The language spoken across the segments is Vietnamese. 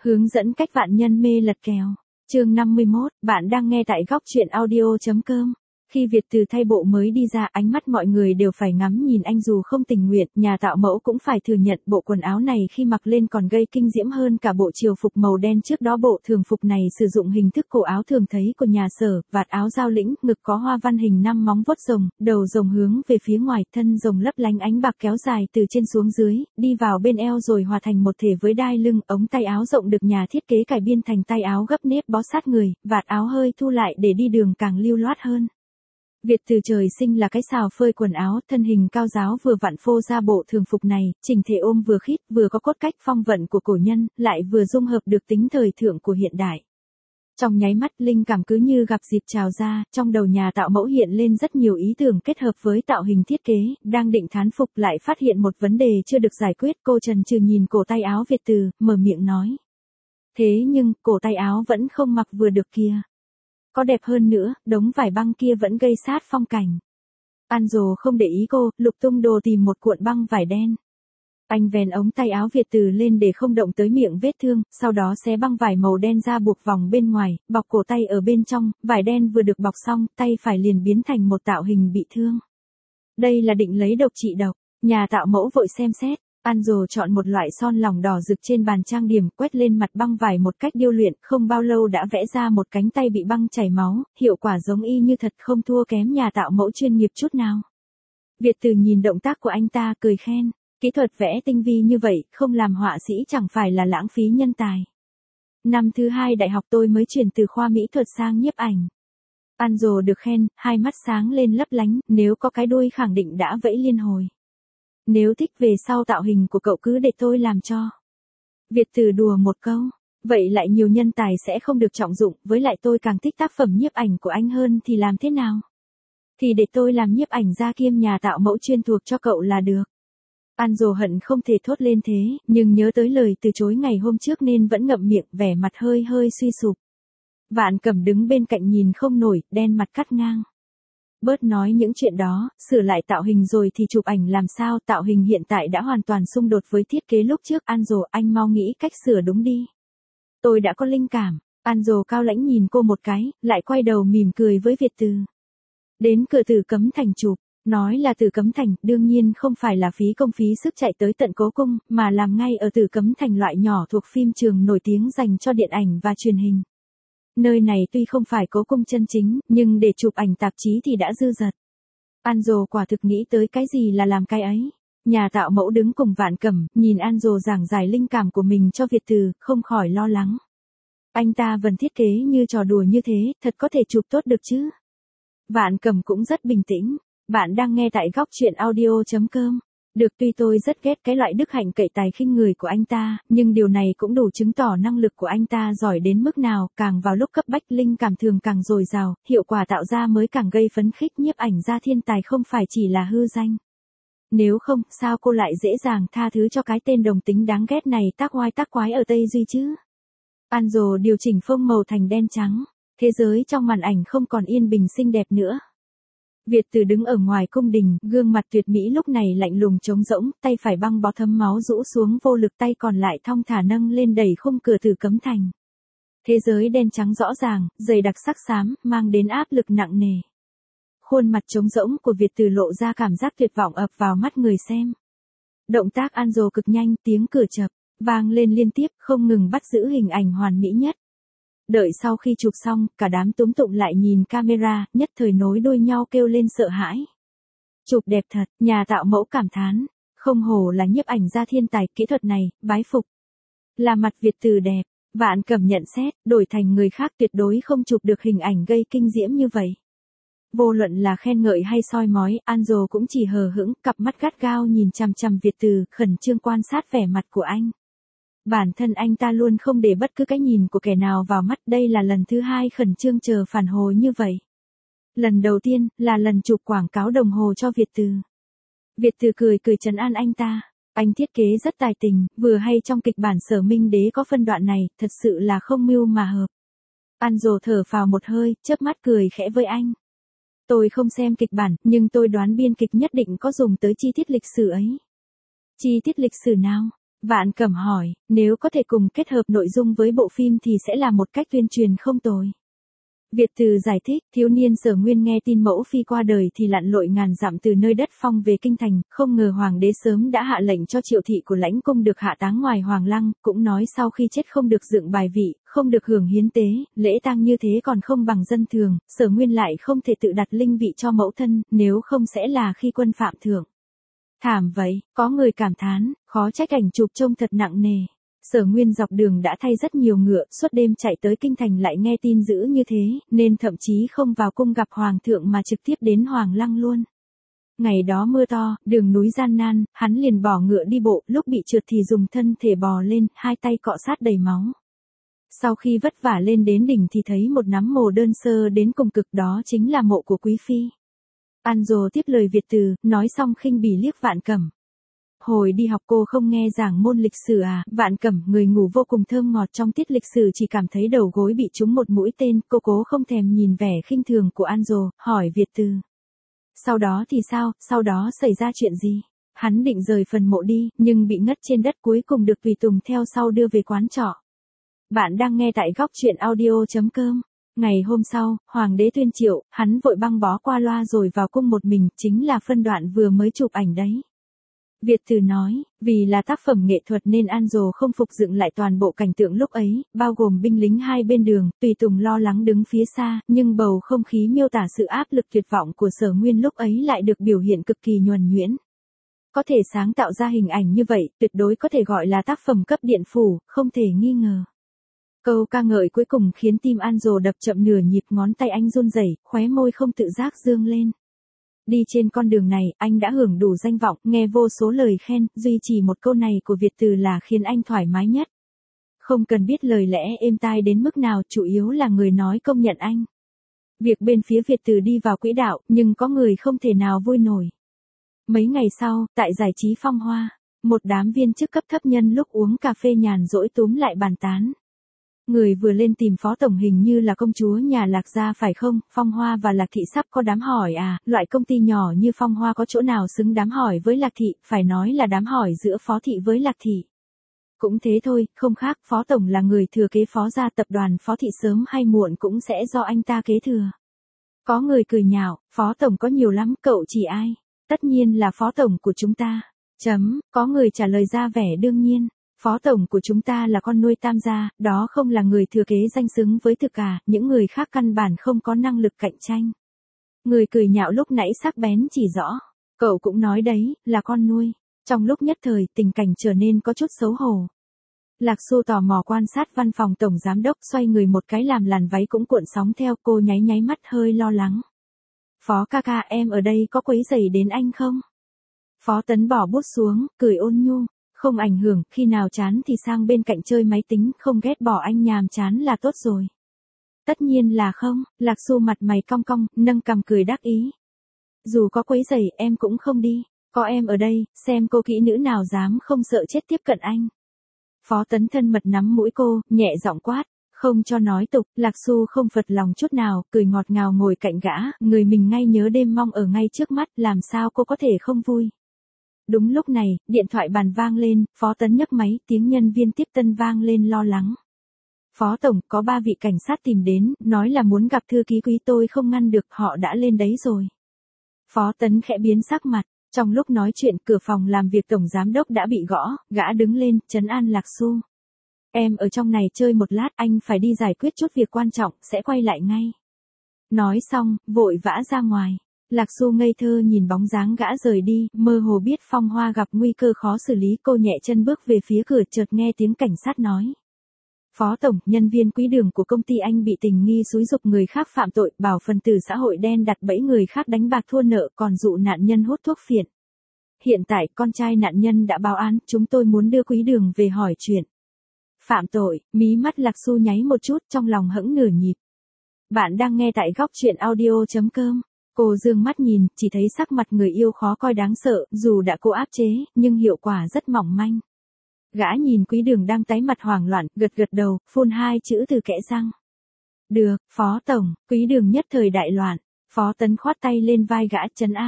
Hướng dẫn cách vạn nhân mê lật kèo. Chương 51, bạn đang nghe tại góc truyện audio.com. Khi Việt Từ thay bộ mới đi ra, ánh mắt mọi người đều phải ngắm nhìn anh dù không tình nguyện, nhà tạo mẫu cũng phải thừa nhận bộ quần áo này khi mặc lên còn gây kinh diễm hơn cả bộ triều phục màu đen trước đó. Bộ thường phục này sử dụng hình thức cổ áo thường thấy của nhà Sở, vạt áo giao lĩnh, ngực có hoa văn hình 5 móng vuốt rồng, đầu rồng hướng về phía ngoài, thân rồng lấp lánh ánh bạc kéo dài từ trên xuống dưới, đi vào bên eo rồi hòa thành một thể với đai lưng. Ống tay áo rộng được nhà thiết kế cải biên thành tay áo gấp nếp bó sát người, vạt áo hơi thu lại để đi đường càng lưu loát hơn. Việt Từ trời sinh là cái xào phơi quần áo, thân hình cao ráo vừa vặn phô ra bộ thường phục này, chỉnh thể ôm vừa khít, vừa có cốt cách phong vận của cổ nhân, lại vừa dung hợp được tính thời thượng của hiện đại. Trong nháy mắt, linh cảm cứ như gặp dịp trào ra, trong đầu nhà tạo mẫu hiện lên rất nhiều ý tưởng kết hợp với tạo hình thiết kế, đang định thán phục lại phát hiện một vấn đề chưa được giải quyết. Cô chần chừ nhìn cổ tay áo Việt Từ, mở miệng nói. Thế nhưng, cổ tay áo vẫn không mặc vừa được kia. Có đẹp hơn nữa, đống vải băng kia vẫn gây sát phong cảnh. Anjo không để ý cô, lục tung đồ tìm một cuộn băng vải đen. Anh vén ống tay áo Việt Từ lên để không động tới miệng vết thương, sau đó xé băng vải màu đen ra buộc vòng bên ngoài, bọc cổ tay ở bên trong, vải đen vừa được bọc xong, tay phải liền biến thành một tạo hình bị thương. Đây là định lấy độc trị độc, nhà tạo mẫu vội xem xét. Anjo chọn một loại son lỏng đỏ rực trên bàn trang điểm, quét lên mặt băng vải một cách điêu luyện, không bao lâu đã vẽ ra một cánh tay bị băng chảy máu, hiệu quả giống y như thật, không thua kém nhà tạo mẫu chuyên nghiệp chút nào. Việt Từ nhìn động tác của anh ta, cười khen, kỹ thuật vẽ tinh vi như vậy, không làm họa sĩ chẳng phải là lãng phí nhân tài. Năm thứ 2 đại học tôi mới chuyển từ khoa mỹ thuật sang nhiếp ảnh. Anjo được khen, hai mắt sáng lên lấp lánh, nếu có cái đuôi khẳng định đã vẫy liên hồi. Nếu thích về sau tạo hình của cậu cứ để tôi làm cho. Việt Từ đùa một câu, vậy lại nhiều nhân tài sẽ không được trọng dụng, với lại tôi càng thích tác phẩm nhiếp ảnh của anh hơn thì làm thế nào? Thì để tôi làm nhiếp ảnh gia kiêm nhà tạo mẫu chuyên thuộc cho cậu là được. Anjo hận không thể thốt lên thế, nhưng nhớ tới lời từ chối ngày hôm trước nên vẫn ngậm miệng, vẻ mặt hơi suy sụp. Vạn Cẩm đứng bên cạnh nhìn không nổi, đen mặt cắt ngang. Bớt nói những chuyện đó, sửa lại tạo hình rồi thì chụp ảnh làm sao? Tạo hình hiện tại đã hoàn toàn xung đột với thiết kế lúc trước. Anjo, anh mau nghĩ cách sửa đúng đi. Tôi đã có linh cảm. Anjo cao lãnh nhìn cô một cái, lại quay đầu mỉm cười với Việt Từ. Đến cửa Tử Cấm Thành chụp. Nói là Tử Cấm Thành, đương nhiên không phải là phí công phí sức chạy tới tận Cố Cung, mà làm ngay ở Tử Cấm Thành, loại nhỏ thuộc phim trường nổi tiếng dành cho điện ảnh và truyền hình. Nơi này tuy không phải Cố Cung chân chính, nhưng để chụp ảnh tạp chí thì đã dư dật. Anjo quả thực nghĩ tới cái gì là làm cái ấy. Nhà tạo mẫu đứng cùng Vạn Cẩm, nhìn Anjo giảng giải linh cảm của mình cho Việt Từ, không khỏi lo lắng. Anh ta vẫn thiết kế như trò đùa như thế, thật có thể chụp tốt được chứ? Vạn Cẩm cũng rất bình tĩnh. Bạn đang nghe tại góc truyện audio.com. Được, tuy tôi rất ghét cái loại đức hạnh cậy tài khinh người của anh ta, nhưng điều này cũng đủ chứng tỏ năng lực của anh ta giỏi đến mức nào, càng vào lúc cấp bách linh cảm thường càng dồi dào, hiệu quả tạo ra mới càng gây phấn khích. Nhiếp ảnh gia thiên tài không phải chỉ là hư danh. Nếu không, sao cô lại dễ dàng tha thứ cho cái tên đồng tính đáng ghét này tác oai tác quái ở Tây Duy chứ? Anjo điều chỉnh phông màu thành đen trắng. Thế giới trong màn ảnh không còn yên bình xinh đẹp nữa. Việt Từ đứng ở ngoài cung đình, gương mặt tuyệt mỹ lúc này lạnh lùng trống rỗng, tay phải băng bó thấm máu rũ xuống vô lực, tay còn lại thong thả nâng lên đẩy khung cửa Tử Cấm Thành. Thế giới đen trắng rõ ràng, dày đặc sắc xám, mang đến áp lực nặng nề. Khuôn mặt trống rỗng của Việt Từ lộ ra cảm giác tuyệt vọng ập vào mắt người xem. Động tác Anjo cực nhanh, tiếng cửa chập vang lên liên tiếp, không ngừng bắt giữ hình ảnh hoàn mỹ nhất. Đợi sau khi chụp xong, cả đám túm tụm lại nhìn camera, nhất thời nối đuôi nhau kêu lên sợ hãi. Chụp đẹp thật, nhà tạo mẫu cảm thán. Không hổ là nhiếp ảnh gia thiên tài, kỹ thuật này, bái phục. Là mặt Việt Từ đẹp, Vạn Cẩm nhận xét, đổi thành người khác tuyệt đối không chụp được hình ảnh gây kinh diễm như vậy. Vô luận là khen ngợi hay soi mói, Anjo cũng chỉ hờ hững, cặp mắt gắt gao nhìn chằm chằm Việt Từ, khẩn trương quan sát vẻ mặt của anh. Bản thân anh ta luôn không để bất cứ cái nhìn của kẻ nào vào mắt, đây là lần thứ 2 khẩn trương chờ phản hồi như vậy. Lần đầu tiên, là lần chụp quảng cáo đồng hồ cho Việt Từ. Việt Từ cười trấn an anh ta. Anh thiết kế rất tài tình, vừa hay trong kịch bản Sở Minh Đế có phân đoạn này, thật sự là không mưu mà hợp. Anjo thở phào một hơi, chớp mắt cười khẽ với anh. Tôi không xem kịch bản, nhưng tôi đoán biên kịch nhất định có dùng tới chi tiết lịch sử ấy. Chi tiết lịch sử nào? Vạn Cẩm hỏi, nếu có thể cùng kết hợp nội dung với bộ phim thì sẽ là một cách tuyên truyền không tồi. Việt Từ giải thích, thiếu niên Sở Nguyên nghe tin mẫu phi qua đời thì lặn lội ngàn dặm từ nơi đất phong về kinh thành, không ngờ hoàng đế sớm đã hạ lệnh cho Triệu thị của Lãnh cung được hạ táng ngoài hoàng lăng, cũng nói sau khi chết không được dựng bài vị, không được hưởng hiến tế, lễ tang như thế còn không bằng dân thường, Sở Nguyên lại không thể tự đặt linh vị cho mẫu thân, nếu không sẽ là khi quân phạm thượng. Thảm vậy, có người cảm thán, khó trách ảnh chụp trông thật nặng nề. Sở Nguyên dọc đường đã thay rất nhiều ngựa, suốt đêm chạy tới kinh thành lại nghe tin dữ như thế, nên thậm chí không vào cung gặp hoàng thượng mà trực tiếp đến hoàng lăng luôn. Ngày đó mưa to, đường núi gian nan, hắn liền bỏ ngựa đi bộ, lúc bị trượt thì dùng thân thể bò lên, hai tay cọ sát đầy máu. Sau khi vất vả lên đến đỉnh thì thấy một nắm mồ đơn sơ đến cùng cực, đó chính là mộ của quý phi. Anjo tiếp lời Việt Từ, nói xong khinh bỉ liếc Vạn Cẩm. Hồi đi học cô không nghe giảng môn lịch sử à? Vạn Cẩm, người ngủ vô cùng thơm ngọt trong tiết lịch sử, chỉ cảm thấy đầu gối bị trúng một mũi tên, cô cố không thèm nhìn vẻ khinh thường của Anjo, hỏi Việt Từ. Sau đó thì sao, sau đó xảy ra chuyện gì? Hắn định rời phần mộ đi, nhưng bị ngất trên đất, cuối cùng được tùy tùng theo sau đưa về quán trọ. Bạn đang nghe tại góc truyện audio.com. Ngày hôm sau, hoàng đế tuyên triệu, hắn vội băng bó qua loa rồi vào cung một mình, chính là phân đoạn vừa mới chụp ảnh đấy. Việt Từ nói, vì là tác phẩm nghệ thuật nên Anjo không phục dựng lại toàn bộ cảnh tượng lúc ấy, bao gồm binh lính hai bên đường, tùy tùng lo lắng đứng phía xa, nhưng bầu không khí miêu tả sự áp lực tuyệt vọng của Sở Nguyên lúc ấy lại được biểu hiện cực kỳ nhuần nhuyễn. Có thể sáng tạo ra hình ảnh như vậy, tuyệt đối có thể gọi là tác phẩm cấp điện phủ, không thể nghi ngờ. Câu ca ngợi cuối cùng khiến tim Anjo đập chậm nửa nhịp, ngón tay anh run rẩy, khóe môi không tự giác dương lên. Đi trên con đường này, anh đã hưởng đủ danh vọng, nghe vô số lời khen, duy trì một câu này của Việt Từ là khiến anh thoải mái nhất. Không cần biết lời lẽ êm tai đến mức nào, chủ yếu là người nói công nhận anh. Việc bên phía Việt Từ đi vào quỹ đạo, nhưng có người không thể nào vui nổi. Mấy ngày sau, tại giải trí Phong Hoa, một đám viên chức cấp thấp nhân lúc uống cà phê nhàn rỗi túm lại bàn tán. Người vừa lên tìm phó tổng hình như là công chúa nhà Lạc gia phải không? Phong Hoa và Lạc thị sắp có đám hỏi à? Loại công ty nhỏ như Phong Hoa có chỗ nào xứng đám hỏi với Lạc thị, phải nói là đám hỏi giữa phó thị với Lạc thị. Cũng thế thôi, không khác, phó tổng là người thừa kế phó gia, tập đoàn phó thị sớm hay muộn cũng sẽ do anh ta kế thừa. Có người cười nhạo, phó tổng có nhiều lắm, cậu chỉ ai? Tất nhiên là phó tổng của chúng ta. Có người trả lời ra vẻ đương nhiên. Phó tổng của chúng ta là con nuôi Tam gia, đó không là người thừa kế danh xứng với thực cả, những người khác căn bản không có năng lực cạnh tranh. Người cười nhạo lúc nãy sắc bén chỉ rõ, cậu cũng nói đấy, là con nuôi. Trong lúc nhất thời, tình cảnh trở nên có chút xấu hổ. Lạc Xu tò mò quan sát văn phòng tổng giám đốc, xoay người một cái làm làn váy cũng cuộn sóng theo, cô nháy nháy mắt hơi lo lắng. Phó ca ca, em ở đây có quấy rầy đến anh không? Phó Tấn bỏ bút xuống, cười ôn nhu. Không ảnh hưởng, khi nào chán thì sang bên cạnh chơi máy tính, không ghét bỏ anh nhàm chán là tốt rồi. Tất nhiên là không, Lạc Xu mặt mày cong cong, nâng cằm cười đắc ý. Dù có quấy rầy em cũng không đi, có em ở đây, xem cô kỹ nữ nào dám không sợ chết tiếp cận anh. Phó Tấn thân mật nắm mũi cô, nhẹ giọng quát, không cho nói tục. Lạc Xu không phật lòng chút nào, cười ngọt ngào ngồi cạnh gã, người mình ngay nhớ đêm mong ở ngay trước mắt, làm sao cô có thể không vui. Đúng lúc này, điện thoại bàn vang lên, Phó Tấn nhấc máy, tiếng nhân viên tiếp tân vang lên lo lắng. Phó tổng, có 3 vị cảnh sát tìm đến, nói là muốn gặp thư ký Quý, tôi không ngăn được, họ đã lên đấy rồi. Phó Tấn khẽ biến sắc mặt, trong lúc nói chuyện, cửa phòng làm việc tổng giám đốc đã bị gõ, gã đứng lên, trấn an Lạc Xu. Em ở trong này chơi một lát, anh phải đi giải quyết chút việc quan trọng, sẽ quay lại ngay. Nói xong, vội vã ra ngoài. Lạc Xu ngây thơ nhìn bóng dáng gã rời đi, mơ hồ biết Phong Hoa gặp nguy cơ khó xử lý, cô nhẹ chân bước về phía cửa, chợt nghe tiếng cảnh sát nói. Phó tổng, nhân viên quý đường của công ty anh bị tình nghi xúi giục người khác phạm tội, bảo phần tử xã hội đen đặt bẫy người khác đánh bạc thua nợ, còn dụ nạn nhân hút thuốc phiện. Hiện tại, con trai nạn nhân đã báo án, chúng tôi muốn đưa quý đường về hỏi chuyện. Phạm tội, mí mắt Lạc Xu nháy một chút, trong lòng hững nửa nhịp. Bạn đang nghe tại góc truyện audio.com. Cô dương mắt nhìn, chỉ thấy sắc mặt người yêu khó coi đáng sợ, dù đã cô áp chế, nhưng hiệu quả rất mỏng manh. Gã nhìn Quý Đường đang tái mặt hoảng loạn, gật gật đầu, phun 2 chữ từ kẽ răng. Được, Phó tổng. Quý Đường nhất thời đại loạn. Phó Tấn khoát tay lên vai gã, trấn an.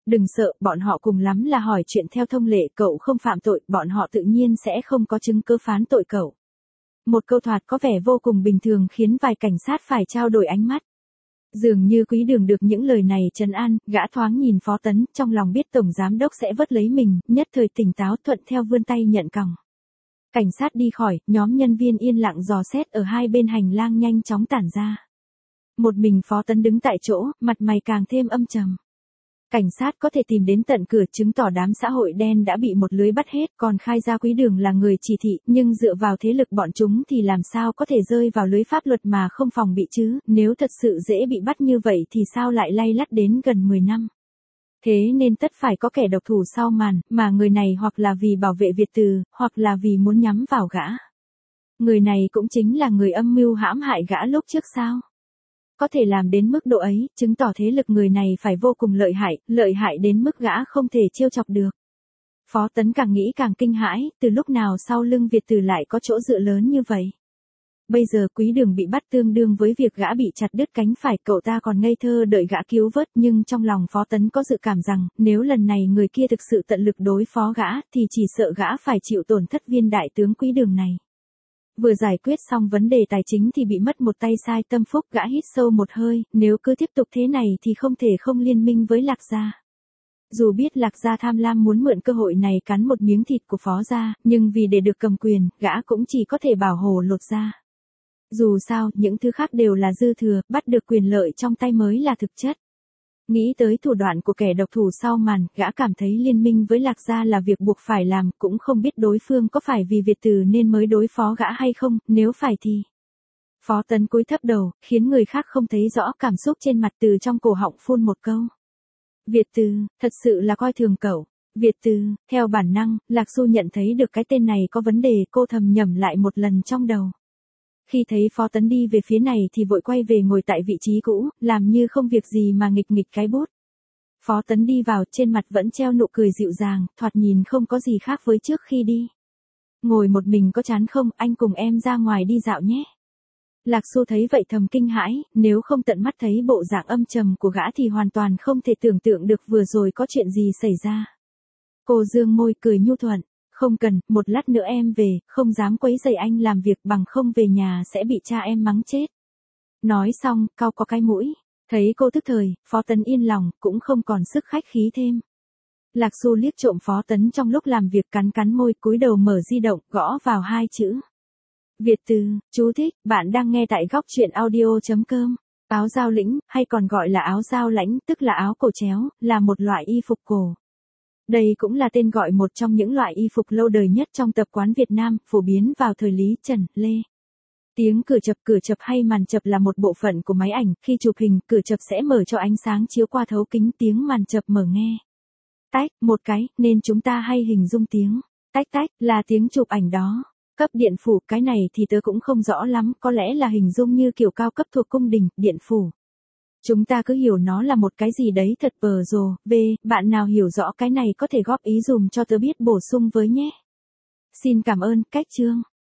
Đừng sợ, bọn họ cùng lắm là hỏi chuyện theo thông lệ, cậu không phạm tội, bọn họ tự nhiên sẽ không có chứng cứ phán tội cậu. Một câu thoạt có vẻ vô cùng bình thường khiến vài cảnh sát phải trao đổi ánh mắt. Dường như Quý Đường được những lời này trấn an, gã thoáng nhìn Phó Tấn, trong lòng biết Tổng Giám Đốc sẽ vớt lấy mình, nhất thời tỉnh táo thuận theo vươn tay nhận còng. Cảnh sát đi khỏi, nhóm nhân viên yên lặng dò xét ở hai bên hành lang nhanh chóng tản ra. Một mình Phó Tấn đứng tại chỗ, mặt mày càng thêm âm trầm. Cảnh sát có thể tìm đến tận cửa chứng tỏ đám xã hội đen đã bị một lưới bắt hết, còn khai ra Quý Đường là người chỉ thị, nhưng dựa vào thế lực bọn chúng thì làm sao có thể rơi vào lưới pháp luật mà không phòng bị chứ, nếu thật sự dễ bị bắt như vậy thì sao lại lay lắt đến gần 10 năm. Thế nên tất phải có kẻ độc thủ sau màn, mà người này hoặc là vì bảo vệ Việt Từ, hoặc là vì muốn nhắm vào gã. Người này cũng chính là người âm mưu hãm hại gã lúc trước sao? Có thể làm đến mức độ ấy, chứng tỏ thế lực người này phải vô cùng lợi hại đến mức gã không thể trêu chọc được. Phó Tấn càng nghĩ càng kinh hãi, từ lúc nào sau lưng Việt Từ lại có chỗ dựa lớn như vậy. Bây giờ Quý Đường bị bắt tương đương với việc gã bị chặt đứt cánh phải, cậu ta còn ngây thơ đợi gã cứu vớt, nhưng trong lòng Phó Tấn có dự cảm rằng, nếu lần này người kia thực sự tận lực đối phó gã, thì chỉ sợ gã phải chịu tổn thất viên đại tướng Quý Đường này. Vừa giải quyết xong vấn đề tài chính thì bị mất một tay sai tâm phúc, gã hít sâu một hơi, nếu cứ tiếp tục thế này thì không thể không liên minh với Lạc Gia. Dù biết Lạc Gia tham lam muốn mượn cơ hội này cắn một miếng thịt của Phó gia, nhưng vì để được cầm quyền, gã cũng chỉ có thể bảo hộ lột ra. Dù sao, những thứ khác đều là dư thừa, bắt được quyền lợi trong tay mới là thực chất. Nghĩ tới thủ đoạn của kẻ độc thủ sau màn, gã cảm thấy liên minh với Lạc Gia là việc buộc phải làm, cũng không biết đối phương có phải vì Việt Từ nên mới đối phó gã hay không, nếu phải thì. Phó Tấn cúi thấp đầu, khiến người khác không thấy rõ cảm xúc trên mặt, từ trong cổ họng phun một câu. Việt Từ, thật sự là coi thường cậu. Việt Từ, theo bản năng, Lạc Xu nhận thấy được cái tên này có vấn đề, cô thầm nhẩm lại một lần trong đầu. Khi thấy Phó Tấn đi về phía này thì vội quay về ngồi tại vị trí cũ, làm như không việc gì mà nghịch cái bút. Phó Tấn đi vào, trên mặt vẫn treo nụ cười dịu dàng, thoạt nhìn không có gì khác với trước khi đi. Ngồi một mình có chán không, anh cùng em ra ngoài đi dạo nhé. Lạc Xu thấy vậy thầm kinh hãi, nếu không tận mắt thấy bộ dạng âm trầm của gã thì hoàn toàn không thể tưởng tượng được vừa rồi có chuyện gì xảy ra. Cô dương môi cười nhu thuận. Không cần, một lát nữa em về, không dám quấy rầy anh làm việc, bằng không về nhà sẽ bị cha em mắng chết. Nói xong, cau có cái mũi. Thấy cô tức thời, Phó Tấn yên lòng, cũng không còn sức khách khí thêm. Lạc Xu liếc trộm Phó Tấn trong lúc làm việc, cắn môi, cúi đầu mở di động, gõ vào hai chữ. Việt Từ, chú thích, bạn đang nghe tại góc truyện audio.com. Áo dao lĩnh, hay còn gọi là áo dao lãnh, tức là áo cổ chéo, là một loại y phục cổ. Đây cũng là tên gọi một trong những loại y phục lâu đời nhất trong tập quán Việt Nam, phổ biến vào thời Lý, Trần, Lê. Tiếng cửa chập hay màn chập là một bộ phận của máy ảnh, khi chụp hình, cửa chập sẽ mở cho ánh sáng chiếu qua thấu kính, tiếng màn chập mở nghe. Tách, một cái, nên chúng ta hay hình dung tiếng tách là tiếng chụp ảnh đó. Cấp điện phủ, cái này thì tớ cũng không rõ lắm, có lẽ là hình dung như kiểu cao cấp thuộc cung đình, điện phủ. Chúng ta cứ hiểu nó là một cái gì đấy thật rồ. Bạn nào hiểu rõ cái này có thể góp ý dùm cho tớ biết bổ sung với nhé. Xin cảm ơn, cách chương.